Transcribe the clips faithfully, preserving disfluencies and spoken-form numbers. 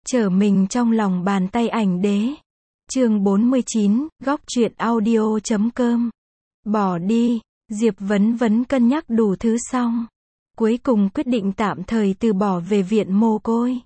Trở mình trong lòng bàn tay ảnh đế. Chương bốn mươi chín, góc truyện audio chấm com. Bỏ đi, Diệp Vấn Vấn cân nhắc đủ thứ xong. Cuối cùng quyết định tạm thời từ bỏ về viện mồ côi.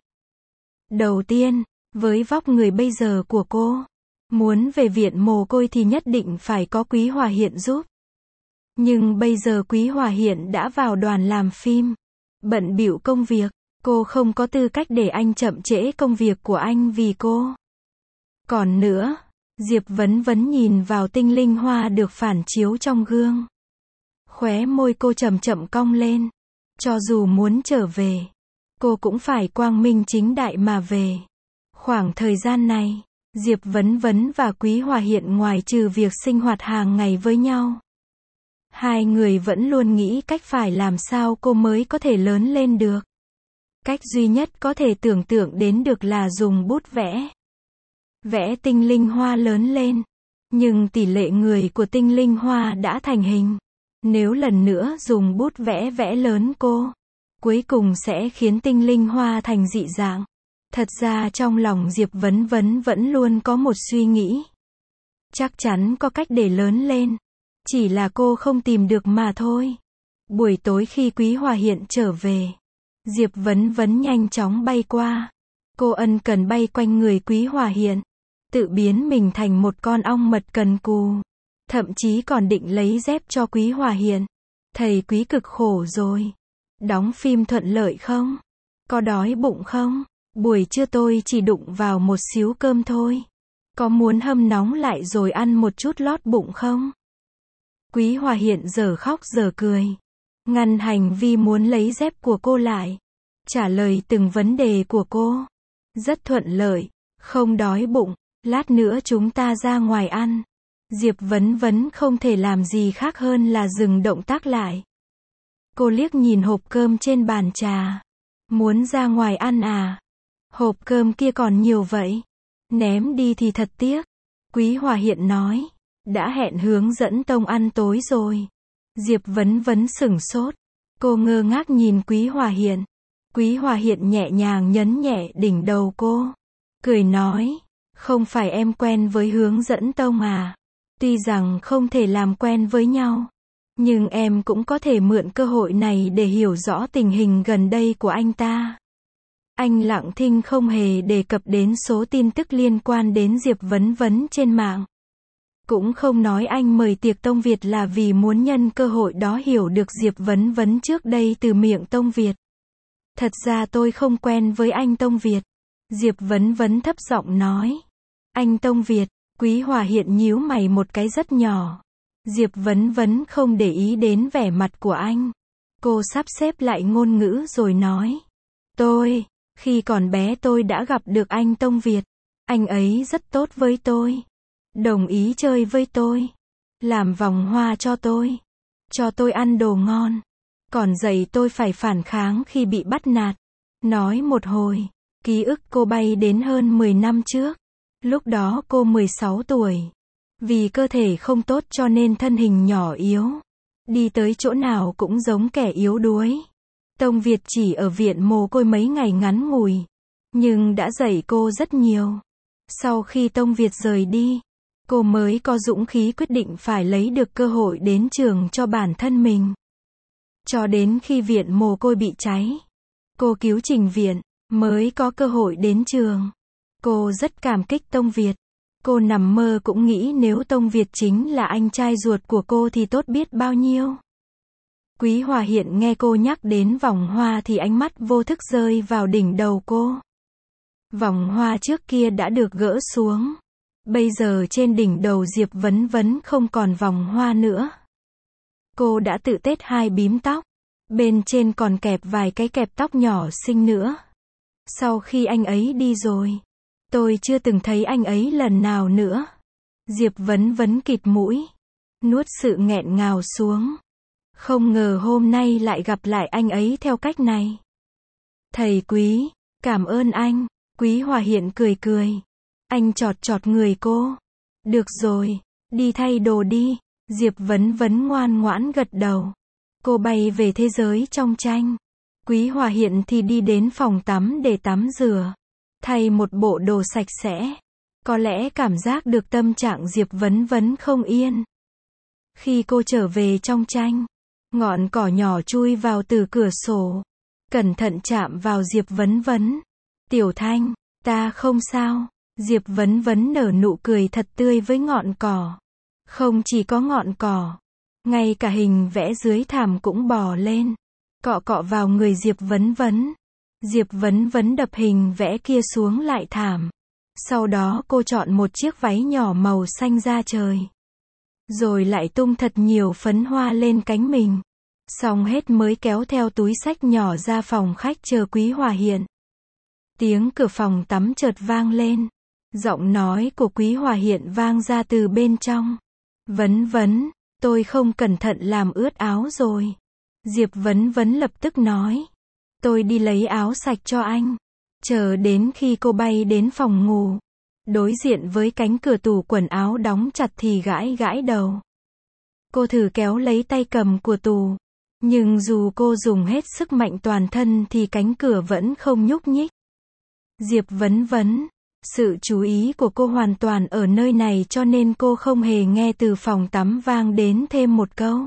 Đầu tiên, với vóc người bây giờ của cô, muốn về viện mồ côi thì nhất định phải có Quý Hòa Hiện giúp. Nhưng bây giờ Quý Hòa Hiện đã vào đoàn làm phim, bận bịu công việc, cô không có tư cách để anh chậm trễ công việc của anh vì cô. Còn nữa, Diệp Vấn Vấn nhìn vào tinh linh hoa được phản chiếu trong gương. Khóe môi cô chậm chậm cong lên. Cho dù muốn trở về, cô cũng phải quang minh chính đại mà về. Khoảng thời gian này, Diệp Vấn Vấn và Quý Hòa Hiện ngoài trừ việc sinh hoạt hàng ngày với nhau, hai người vẫn luôn nghĩ cách phải làm sao cô mới có thể lớn lên được. Cách duy nhất có thể tưởng tượng đến được là dùng bút vẽ. Vẽ tinh linh hoa lớn lên. Nhưng tỷ lệ người của tinh linh hoa đã thành hình. Nếu lần nữa dùng bút vẽ vẽ lớn cô, cuối cùng sẽ khiến tinh linh hoa thành dị dạng. Thật ra trong lòng Diệp Vấn Vấn vẫn luôn có một suy nghĩ. Chắc chắn có cách để lớn lên. Chỉ là cô không tìm được mà thôi. Buổi tối khi Quý Hòa Hiện trở về, Diệp Vấn Vấn nhanh chóng bay qua. Cô ân cần bay quanh người Quý Hòa Hiện, tự biến mình thành một con ong mật cần cù. Thậm chí còn định lấy dép cho Quý Hòa Hiện. Thầy Quý cực khổ rồi. Đóng phim thuận lợi không? Có đói bụng không? Buổi trưa tôi chỉ đụng vào một xíu cơm thôi. Có muốn hâm nóng lại rồi ăn một chút lót bụng không? Quý Hòa Hiện giờ khóc giờ cười, ngăn hành vi muốn lấy dép của cô lại. Trả lời từng vấn đề của cô. Rất thuận lợi, không đói bụng, lát nữa chúng ta ra ngoài ăn. Diệp Vấn Vấn không thể làm gì khác hơn là dừng động tác lại. Cô liếc nhìn hộp cơm trên bàn trà. Muốn ra ngoài ăn à? Hộp cơm kia còn nhiều vậy. Ném đi thì thật tiếc. Quý Hòa Hiện nói. Đã hẹn hướng dẫn Tông ăn tối rồi. Diệp Vấn Vấn sửng sốt. Cô ngơ ngác nhìn Quý Hòa Hiện. Quý Hòa Hiện nhẹ nhàng nhấn nhẹ đỉnh đầu cô. Cười nói. Không phải em quen với hướng dẫn Tông à? Tuy rằng không thể làm quen với nhau, nhưng em cũng có thể mượn cơ hội này để hiểu rõ tình hình gần đây của anh ta. Anh lặng thinh không hề đề cập đến số tin tức liên quan đến Diệp Vấn Vấn trên mạng. Cũng không nói anh mời tiệc Tông Việt là vì muốn nhân cơ hội đó hiểu được Diệp Vấn Vấn trước đây từ miệng Tông Việt. Thật ra tôi không quen với anh Tông Việt. Diệp Vấn Vấn thấp giọng nói. Anh Tông Việt. Quý Hòa Hiện nhíu mày một cái rất nhỏ. Diệp Vấn Vấn không để ý đến vẻ mặt của anh. Cô sắp xếp lại ngôn ngữ rồi nói. Tôi, khi còn bé tôi đã gặp được anh Tông Việt. Anh ấy rất tốt với tôi. Đồng ý chơi với tôi. Làm vòng hoa cho tôi. Cho tôi ăn đồ ngon. Còn dạy tôi phải phản kháng khi bị bắt nạt. Nói một hồi, ký ức cô bay đến hơn mười năm trước. Lúc đó cô mười sáu tuổi. Vì cơ thể không tốt cho nên thân hình nhỏ yếu. Đi tới chỗ nào cũng giống kẻ yếu đuối. Tông Việt chỉ ở viện mồ côi mấy ngày ngắn ngủi. Nhưng đã dạy cô rất nhiều. Sau khi Tông Việt rời đi, cô mới có dũng khí quyết định phải lấy được cơ hội đến trường cho bản thân mình. Cho đến khi viện mồ côi bị cháy, cô cứu trình viện, mới có cơ hội đến trường. Cô rất cảm kích Tông Việt. Cô nằm mơ cũng nghĩ nếu Tông Việt chính là anh trai ruột của cô thì tốt biết bao nhiêu. Quý Hòa Hiện nghe cô nhắc đến vòng hoa thì ánh mắt vô thức rơi vào đỉnh đầu cô. Vòng hoa trước kia đã được gỡ xuống. Bây giờ trên đỉnh đầu Diệp Vấn Vấn không còn vòng hoa nữa. Cô đã tự tết hai bím tóc. Bên trên còn kẹp vài cái kẹp tóc nhỏ xinh nữa. Sau khi anh ấy đi rồi, tôi chưa từng thấy anh ấy lần nào nữa. Diệp Vấn Vấn kịt mũi, nuốt sự nghẹn ngào xuống. Không ngờ hôm nay lại gặp lại anh ấy theo cách này. Thầy Quý, cảm ơn anh. Quý Hòa Hiện cười cười. Anh chọt chọt người cô. Được rồi, đi thay đồ đi. Diệp Vấn Vấn ngoan ngoãn gật đầu. Cô bay về thế giới trong tranh. Quý Hòa Hiện thì đi đến phòng tắm để tắm rửa. thay một bộ đồ sạch sẽ. Có lẽ cảm giác được tâm trạng Diệp Vấn Vấn không yên. Khi cô trở về trong tranh, ngọn cỏ nhỏ chui vào từ cửa sổ, cẩn thận chạm vào Diệp Vấn Vấn. Tiểu Thanh, ta không sao. Diệp Vấn Vấn nở nụ cười thật tươi với ngọn cỏ. Không chỉ có ngọn cỏ, ngay cả hình vẽ dưới thảm cũng bò lên, cọ cọ vào người Diệp Vấn Vấn. Diệp Vấn Vấn đập hình vẽ kia xuống lại thảm. Sau đó cô chọn một chiếc váy nhỏ màu xanh da trời. Rồi lại tung thật nhiều phấn hoa lên cánh mình. Xong hết mới kéo theo túi xách nhỏ ra phòng khách chờ Quý Hòa Hiện. Tiếng cửa phòng tắm chợt vang lên. Giọng nói của Quý Hòa Hiện vang ra từ bên trong. Vấn Vấn, tôi không cẩn thận làm ướt áo rồi. Diệp Vấn Vấn lập tức nói. Tôi đi lấy áo sạch cho anh. Chờ đến khi cô bay đến phòng ngủ, đối diện với cánh cửa tủ quần áo đóng chặt thì gãi gãi đầu. Cô thử kéo lấy tay cầm của tủ. Nhưng dù cô dùng hết sức mạnh toàn thân thì cánh cửa vẫn không nhúc nhích. Diệp Vấn Vấn, sự chú ý của cô hoàn toàn ở nơi này cho nên cô không hề nghe từ phòng tắm vang đến thêm một câu.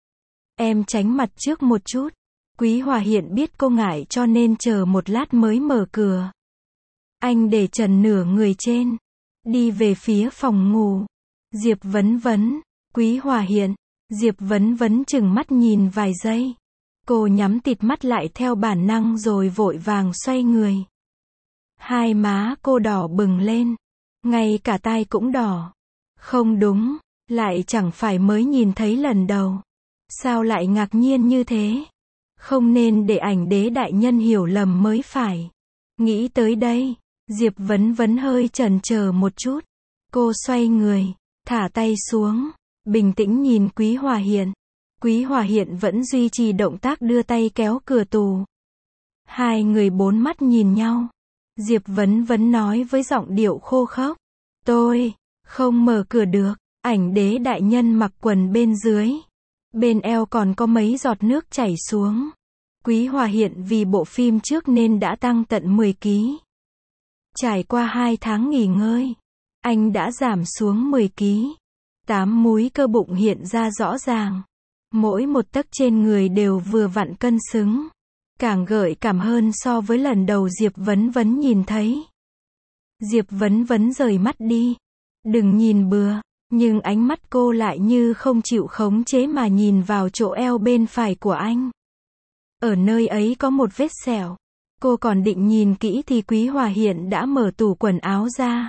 Em tránh mặt trước một chút. Quý Hòa Hiện biết cô ngại cho nên chờ một lát mới mở cửa. Anh để trần nửa người trên, đi về phía phòng ngủ. Diệp Vấn Vấn, Quý Hòa Hiện. Diệp Vấn Vấn chừng mắt nhìn vài giây. Cô nhắm tịt mắt lại theo bản năng rồi vội vàng xoay người. Hai má cô đỏ bừng lên. Ngay cả tai cũng đỏ. Không đúng, lại chẳng phải mới nhìn thấy lần đầu. Sao lại ngạc nhiên như thế? Không nên để ảnh đế đại nhân hiểu lầm mới phải. Nghĩ tới đây, Diệp Vấn Vấn hơi chần chờ một chút. Cô xoay người, thả tay xuống, bình tĩnh nhìn Quý Hòa Hiện. Quý Hòa Hiện vẫn duy trì động tác đưa tay kéo cửa tủ. Hai người bốn mắt nhìn nhau. Diệp Vấn Vấn nói với giọng điệu khô khốc. Tôi không mở cửa được. Ảnh đế đại nhân mặc quần bên dưới. Bên eo còn có mấy giọt nước chảy xuống. Quý Hòa Hiện vì bộ phim trước nên đã tăng tận mười ki lô gam. Trải qua hai tháng nghỉ ngơi, anh đã giảm xuống mười ki lô gam. Tám múi cơ bụng hiện ra rõ ràng. Mỗi một tấc trên người đều vừa vặn cân xứng. Càng gợi cảm hơn so với lần đầu Diệp Vấn Vấn nhìn thấy. Diệp Vấn Vấn rời mắt đi. Đừng nhìn bừa. Nhưng ánh mắt cô lại như không chịu khống chế mà nhìn vào chỗ eo bên phải của anh. Ở nơi ấy có một vết sẹo. Cô còn định nhìn kỹ thì Quý Hòa Hiện đã mở tủ quần áo ra.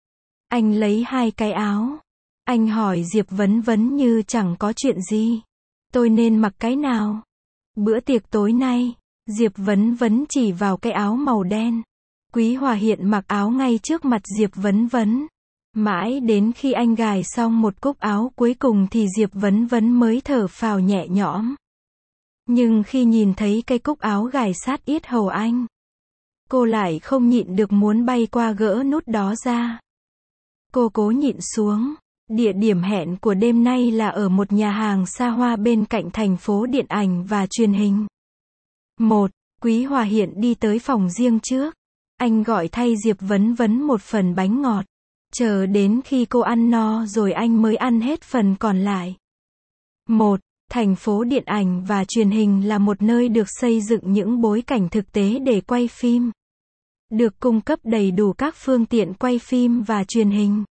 Anh lấy hai cái áo. Anh hỏi Diệp Vấn Vấn như chẳng có chuyện gì. Tôi nên mặc cái nào? Bữa tiệc tối nay, Diệp Vấn Vấn chỉ vào cái áo màu đen. Quý Hòa Hiện mặc áo ngay trước mặt Diệp Vấn Vấn. Mãi đến khi anh gài xong một cúc áo cuối cùng thì Diệp Vấn Vấn mới thở phào nhẹ nhõm. Nhưng khi nhìn thấy cái cúc áo gài sát yết hầu anh, cô lại không nhịn được muốn bay qua gỡ nút đó ra. Cô cố nhịn xuống. Địa điểm hẹn của đêm nay là ở một nhà hàng xa hoa bên cạnh thành phố điện ảnh và truyền hình. Một, Quý Hòa Hiện đi tới phòng riêng trước. Anh gọi thay Diệp Vấn Vấn một phần bánh ngọt. Chờ đến khi cô ăn no rồi anh mới ăn hết phần còn lại. Một, thành phố điện ảnh và truyền hình là một nơi được xây dựng những bối cảnh thực tế để quay phim. Được cung cấp đầy đủ các phương tiện quay phim và truyền hình.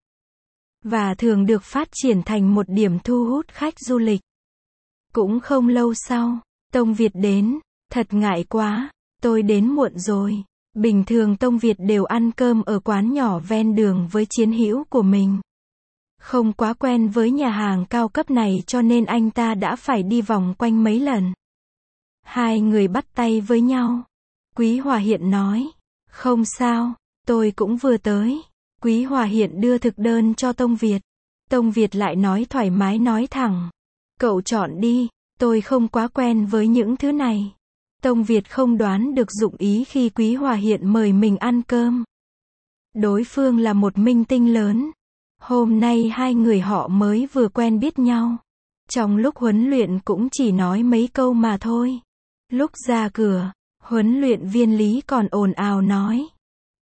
Và thường được phát triển thành một điểm thu hút khách du lịch. Cũng không lâu sau, Tông Việt đến. Thật ngại quá, tôi đến muộn rồi. Bình thường Tông Việt đều ăn cơm ở quán nhỏ ven đường với chiến hữu của mình. Không quá quen với nhà hàng cao cấp này cho nên anh ta đã phải đi vòng quanh mấy lần. Hai người bắt tay với nhau. Quý Hòa Hiện nói. Không sao, tôi cũng vừa tới. Quý Hòa Hiện đưa thực đơn cho Tông Việt. Tông Việt lại nói thoải mái nói thẳng. Cậu chọn đi, tôi không quá quen với những thứ này. Tông Việt không đoán được dụng ý khi Quý Hòa Hiện mời mình ăn cơm. Đối phương là một minh tinh lớn. Hôm nay hai người họ mới vừa quen biết nhau. Trong lúc huấn luyện cũng chỉ nói mấy câu mà thôi. Lúc ra cửa, huấn luyện viên Lý còn ồn ào nói.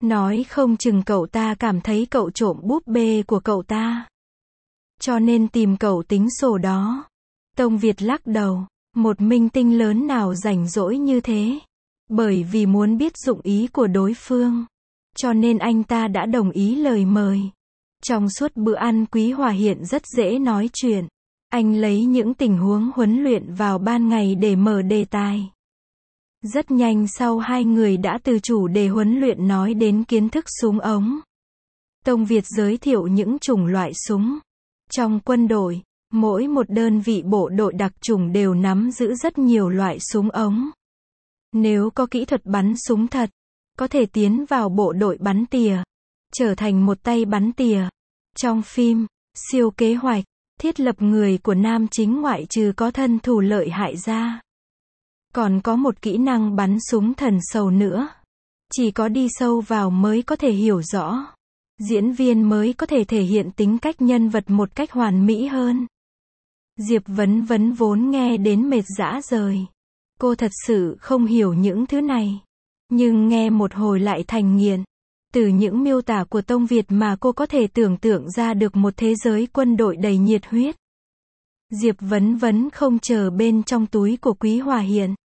Nói không chừng cậu ta cảm thấy cậu trộm búp bê của cậu ta, cho nên tìm cậu tính sổ đó. Tông Việt lắc đầu, một minh tinh lớn nào rảnh rỗi như thế. Bởi vì muốn biết dụng ý của đối phương, cho nên anh ta đã đồng ý lời mời. Trong suốt bữa ăn Quý Hòa Hiện rất dễ nói chuyện. Anh lấy những tình huống huấn luyện vào ban ngày để mở đề tài. Rất nhanh sau hai người đã từ chủ đề huấn luyện nói đến kiến thức súng ống. Tông Việt giới thiệu những chủng loại súng. Trong quân đội, mỗi một đơn vị bộ đội đặc chủng đều nắm giữ rất nhiều loại súng ống. Nếu có kỹ thuật bắn súng thật, có thể tiến vào bộ đội bắn tỉa, trở thành một tay bắn tỉa. Trong phim, Siêu Kế Hoạch, thiết lập người của nam chính ngoại trừ có thân thủ lợi hại ra, còn có một kỹ năng bắn súng thần sầu nữa. Chỉ có đi sâu vào mới có thể hiểu rõ. Diễn viên mới có thể thể hiện tính cách nhân vật một cách hoàn mỹ hơn. Diệp Vấn Vấn vốn nghe đến mệt rã rời. Cô thật sự không hiểu những thứ này. Nhưng nghe một hồi lại thành nghiện. Từ những miêu tả của Tông Việt mà cô có thể tưởng tượng ra được một thế giới quân đội đầy nhiệt huyết. Diệp Vấn Vấn không chờ bên trong túi của Quý Hòa Hiện.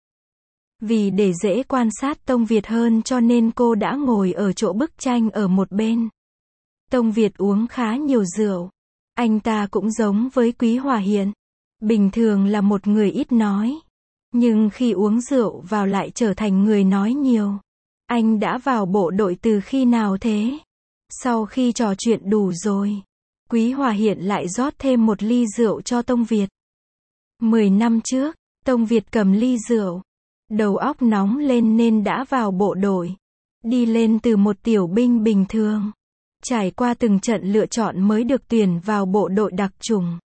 Vì để dễ quan sát Tông Việt hơn cho nên cô đã ngồi ở chỗ bức tranh ở một bên. Tông Việt uống khá nhiều rượu. Anh ta cũng giống với Quý Hòa Hiện. Bình thường là một người ít nói. Nhưng khi uống rượu vào lại trở thành người nói nhiều. Anh đã vào bộ đội từ khi nào thế? Sau khi trò chuyện đủ rồi, Quý Hòa Hiện lại rót thêm một ly rượu cho Tông Việt. Mười năm trước, Tông Việt cầm ly rượu. Đầu óc nóng lên nên đã vào bộ đội. Đi lên từ một tiểu binh bình thường. Trải qua từng trận lựa chọn mới được tuyển vào bộ đội đặc chủng.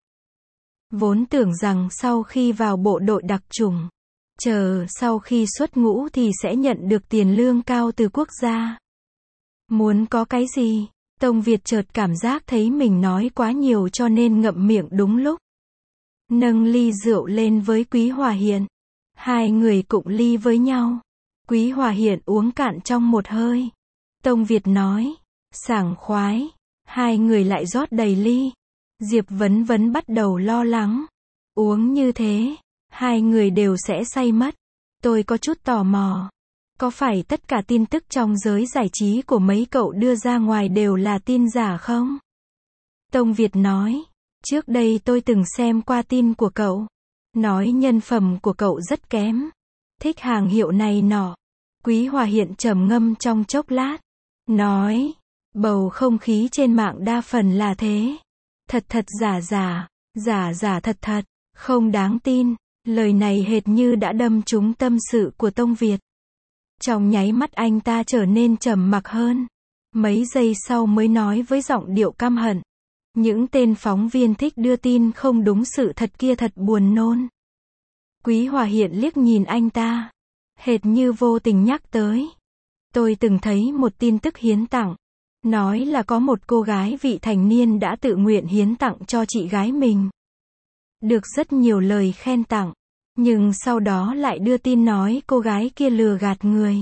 Vốn tưởng rằng sau khi vào bộ đội đặc chủng, chờ sau khi xuất ngũ thì sẽ nhận được tiền lương cao từ quốc gia. Muốn có cái gì? Tông Việt chợt cảm giác thấy mình nói quá nhiều cho nên ngậm miệng đúng lúc. Nâng ly rượu lên với Quý Hòa Hiện. Hai người cụng ly với nhau. Quý Hòa Hiện uống cạn trong một hơi. Tông Việt nói, sảng khoái. Hai người lại rót đầy ly. Diệp Vấn Vấn bắt đầu lo lắng. Uống như thế, hai người đều sẽ say mất. Tôi có chút tò mò. Có phải tất cả tin tức trong giới giải trí của mấy cậu đưa ra ngoài đều là tin giả không? Tông Việt nói, trước đây tôi từng xem qua tin của cậu. Nói nhân phẩm của cậu rất kém. Thích hàng hiệu này nọ. Quý Hòa Hiện trầm ngâm trong chốc lát. Nói, bầu không khí trên mạng đa phần là thế. Thật thật giả giả, giả giả thật thật, không đáng tin. Lời này hệt như đã đâm trúng tâm sự của Tông Việt. Trong nháy mắt anh ta trở nên trầm mặc hơn. Mấy giây sau mới nói với giọng điệu căm hận. Những tên phóng viên thích đưa tin không đúng sự thật kia thật buồn nôn. Quý Hòa Hiện liếc nhìn anh ta. Hệt như vô tình nhắc tới. Tôi từng thấy một tin tức hiến tặng. Nói là có một cô gái vị thành niên đã tự nguyện hiến tặng cho chị gái mình. Được rất nhiều lời khen tặng. Nhưng sau đó lại đưa tin nói cô gái kia lừa gạt người.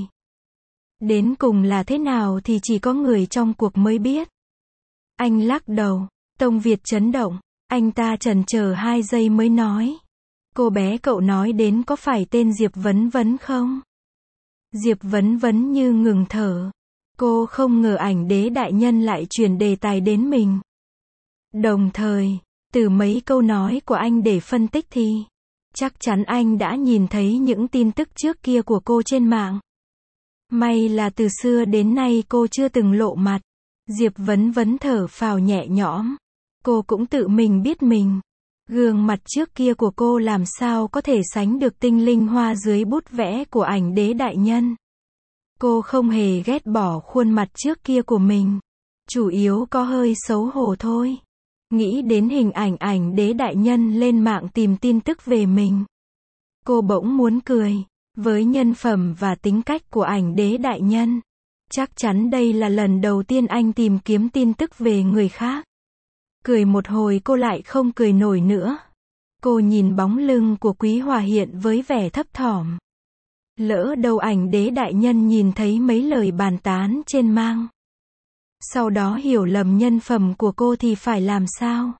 Đến cùng là thế nào thì chỉ có người trong cuộc mới biết. Anh lắc đầu. Tông Việt chấn động. Anh ta chần chờ hai giây mới nói. Cô bé cậu nói đến có phải tên Diệp Vấn Vấn không? Diệp Vấn Vấn như ngừng thở. Cô không ngờ ảnh đế đại nhân lại chuyển đề tài đến mình. Đồng thời, từ mấy câu nói của anh để phân tích thì chắc chắn anh đã nhìn thấy những tin tức trước kia của cô trên mạng. May là từ xưa đến nay cô chưa từng lộ mặt. Diệp Vấn Vấn thở phào nhẹ nhõm. Cô cũng tự mình biết mình. Gương mặt trước kia của cô làm sao có thể sánh được tinh linh hoa dưới bút vẽ của ảnh đế đại nhân. Cô không hề ghét bỏ khuôn mặt trước kia của mình. Chủ yếu có hơi xấu hổ thôi. Nghĩ đến hình ảnh ảnh đế đại nhân lên mạng tìm tin tức về mình. Cô bỗng muốn cười. Với nhân phẩm và tính cách của ảnh đế đại nhân, chắc chắn đây là lần đầu tiên anh tìm kiếm tin tức về người khác. Cười một hồi cô lại không cười nổi nữa. Cô nhìn bóng lưng của Quý Hòa Hiện với vẻ thấp thỏm. Lỡ đâu ảnh đế đại nhân nhìn thấy mấy lời bàn tán trên mạng, sau đó hiểu lầm nhân phẩm của cô thì phải làm sao?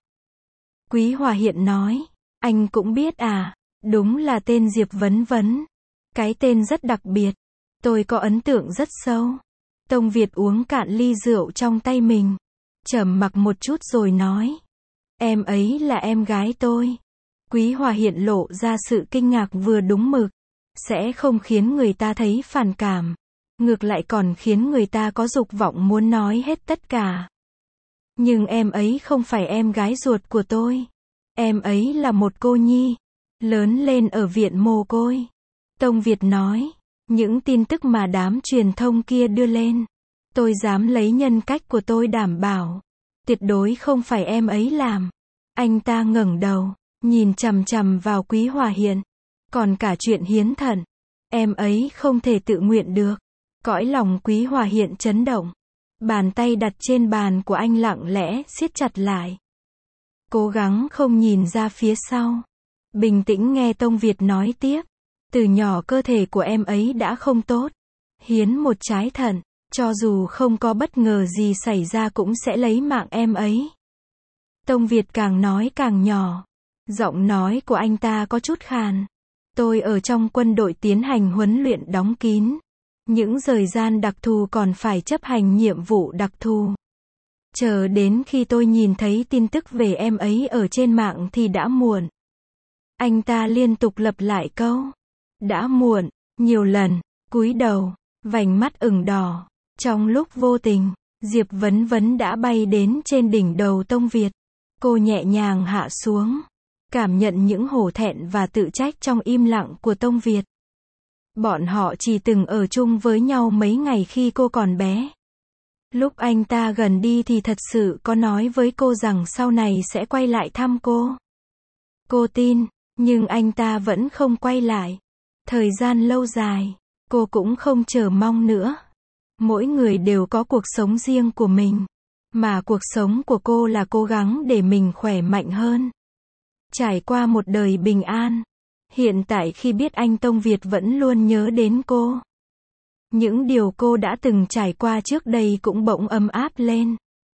Quý Hòa Hiện nói, anh cũng biết à, đúng là tên Diệp Vấn Vấn. Cái tên rất đặc biệt. Tôi có ấn tượng rất sâu. Tông Việt uống cạn ly rượu trong tay mình. Trầm mặc một chút rồi nói. Em ấy là em gái tôi. Quý Hòa Hiện lộ ra sự kinh ngạc vừa đúng mực. Sẽ không khiến người ta thấy phản cảm. Ngược lại còn khiến người ta có dục vọng muốn nói hết tất cả. Nhưng em ấy không phải em gái ruột của tôi. Em ấy là một cô nhi. Lớn lên ở viện mồ côi. Tông Việt nói. Những tin tức mà đám truyền thông kia đưa lên. Tôi dám lấy nhân cách của tôi đảm bảo. Tuyệt đối không phải em ấy làm. Anh ta ngẩng đầu. Nhìn chằm chằm vào Quý Hòa Hiện. Còn cả chuyện hiến thận. Em ấy không thể tự nguyện được. Cõi lòng Quý Hòa Hiện chấn động. Bàn tay đặt trên bàn của anh lặng lẽ siết chặt lại. Cố gắng không nhìn ra phía sau. Bình tĩnh nghe Tông Việt nói tiếp. Từ nhỏ cơ thể của em ấy đã không tốt. Hiến một trái thận. Cho dù không có bất ngờ gì xảy ra cũng sẽ lấy mạng em ấy. Tông Việt càng nói càng nhỏ. Giọng nói của anh ta có chút khàn. Tôi ở trong quân đội tiến hành huấn luyện đóng kín. Những thời gian đặc thù còn phải chấp hành nhiệm vụ đặc thù. Chờ đến khi tôi nhìn thấy tin tức về em ấy ở trên mạng thì đã muộn. Anh ta liên tục lặp lại câu. Đã muộn, nhiều lần, cúi đầu, vành mắt ửng đỏ. Trong lúc vô tình, Diệp Vấn Vấn đã bay đến trên đỉnh đầu Tông Việt. Cô nhẹ nhàng hạ xuống. Cảm nhận những hổ thẹn và tự trách trong im lặng của Tông Việt. Bọn họ chỉ từng ở chung với nhau mấy ngày khi cô còn bé. Lúc anh ta gần đi thì thật sự có nói với cô rằng sau này sẽ quay lại thăm cô. Cô tin, nhưng anh ta vẫn không quay lại. Thời gian lâu dài, cô cũng không chờ mong nữa. Mỗi người đều có cuộc sống riêng của mình. Mà cuộc sống của cô là cố gắng để mình khỏe mạnh hơn. Trải qua một đời bình an. Hiện tại khi biết anh Tông Việt vẫn luôn nhớ đến cô. Những điều cô đã từng trải qua trước đây cũng bỗng ấm áp lên.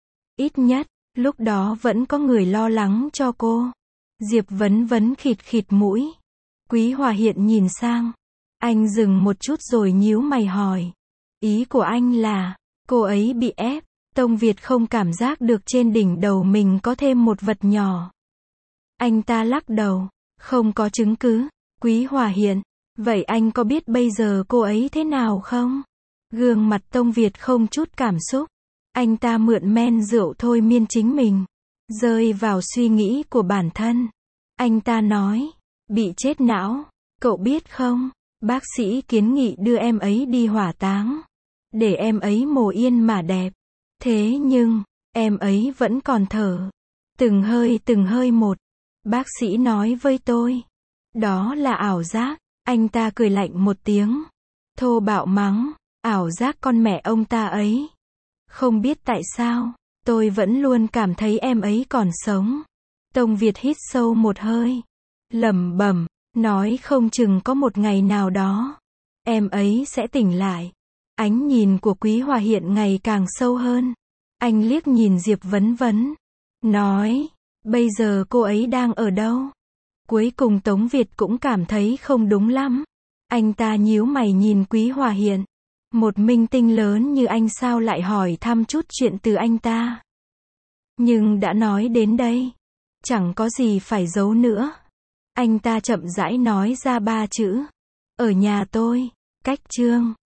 Ít nhất, lúc đó vẫn có người lo lắng cho cô. Diệp Vấn Vấn khịt khịt mũi. Quý Hòa Hiện nhìn sang. Anh dừng một chút rồi nhíu mày hỏi. Ý của anh là, cô ấy bị ép. Tông Việt không cảm giác được trên đỉnh đầu mình có thêm một vật nhỏ. Anh ta lắc đầu. Không có chứng cứ. Quý Hòa Hiện. Vậy anh có biết bây giờ cô ấy thế nào không? Gương mặt Tông Việt không chút cảm xúc. Anh ta mượn men rượu thôi miên chính mình. Rơi vào suy nghĩ của bản thân. Anh ta nói. Bị chết não. Cậu biết không? Bác sĩ kiến nghị đưa em ấy đi hỏa táng. Để em ấy mồ yên mà đẹp. Thế nhưng, em ấy vẫn còn thở. Từng hơi từng hơi một. Bác sĩ nói với tôi. Đó là ảo giác. Anh ta cười lạnh một tiếng. Thô bạo mắng. Ảo giác con mẹ ông ta ấy. Không biết tại sao, tôi vẫn luôn cảm thấy em ấy còn sống. Tông Việt hít sâu một hơi. Lẩm bẩm, nói không chừng có một ngày nào đó. Em ấy sẽ tỉnh lại. Ánh nhìn của Quý Hòa Hiện ngày càng sâu hơn. Anh liếc nhìn Diệp Vấn Vấn. Nói, bây giờ cô ấy đang ở đâu? Cuối cùng Tống Việt cũng cảm thấy không đúng lắm. Anh ta nhíu mày nhìn Quý Hòa Hiện. Một minh tinh lớn như anh sao lại hỏi thăm chút chuyện từ anh ta. Nhưng đã nói đến đây. Chẳng có gì phải giấu nữa. Anh ta chậm rãi nói ra ba chữ. Ở nhà tôi. Cách chương.